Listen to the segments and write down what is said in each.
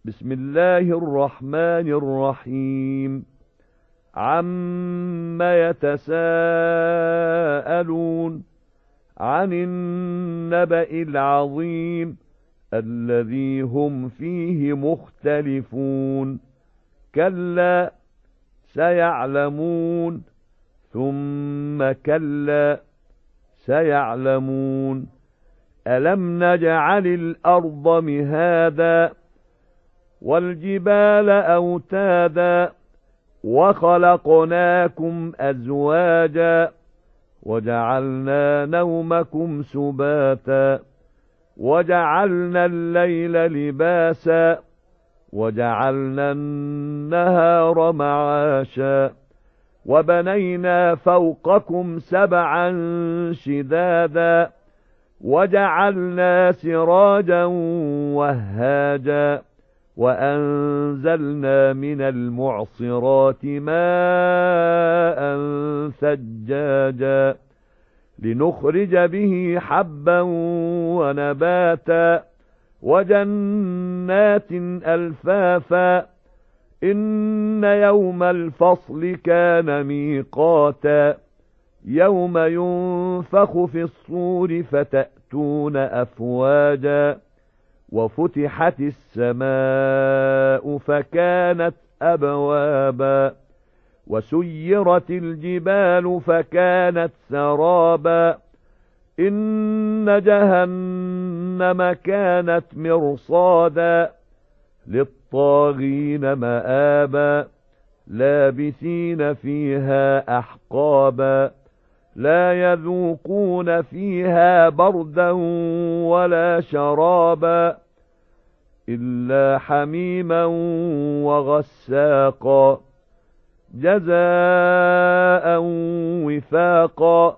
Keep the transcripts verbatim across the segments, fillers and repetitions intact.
بسم الله الرحمن الرحيم عَمَّ يتساءلون عن النبأ العظيم الذي هم فيه مختلفون كلا سيعلمون ثم كلا سيعلمون ألم نجعل الأرض مهادا والجبال أوتادا وخلقناكم أزواجا وجعلنا نومكم سباتا وجعلنا الليل لباسا وجعلنا النهار معاشا وبنينا فوقكم سبعا شدادا وجعلنا سراجا وهاجا وأنزلنا من المعصرات ماء ثجاجا لنخرج به حبا ونباتا وجنات ألفافا إن يوم الفصل كان ميقاتا يوم ينفخ في الصور فتأتون أفواجا وفتحت السماء فكانت أبوابا وسيرت الجبال فكانت سرابا إن جهنم كانت مرصادا للطاغين مآبا لابثين فيها أحقابا لا يذوقون فيها بردا ولا شرابا إلا حميما وغساقا جزاء وفاقا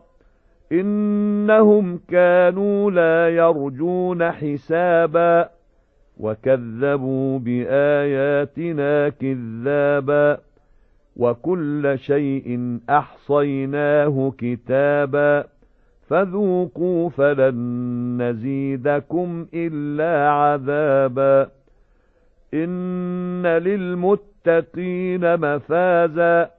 إنهم كانوا لا يرجون حسابا وكذبوا بآياتنا كذابا وكل شيء أحصيناه كتابا فذوقوا فلن نزيدكم إلا عذابا إن للمتقين مفازا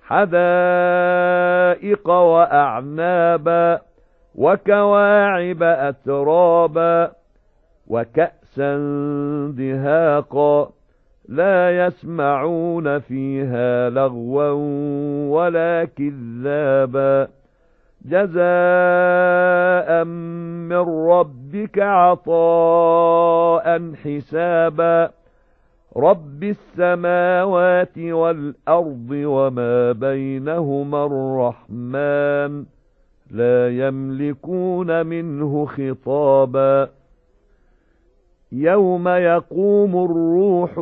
حدائق وأعنابا وكواعب أترابا وكأسا دهاقا لا يسمعون فيها لغوا ولا كذابا جزاء من ربك عطاء حسابا رب السماوات والأرض وما بينهما الرحمن لا يملكون منه خطابا يوم يقوم الروح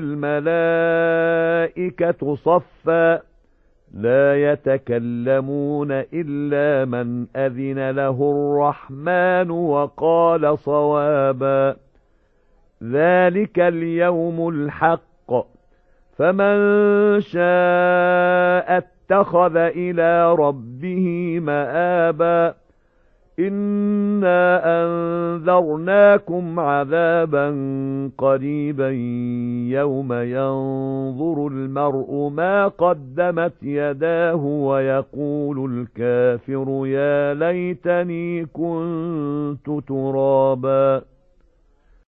والملائكة صفا لا يتكلمون إلا من أذن له الرحمن وقال صوابا ذلك اليوم الحق فمن شاء اتخذ إلى ربه مآبا إنا أنذرناكم عذابا قريبا يوم ينظر المرء ما قدمت يداه ويقول الكافر يا ليتني كنت ترابا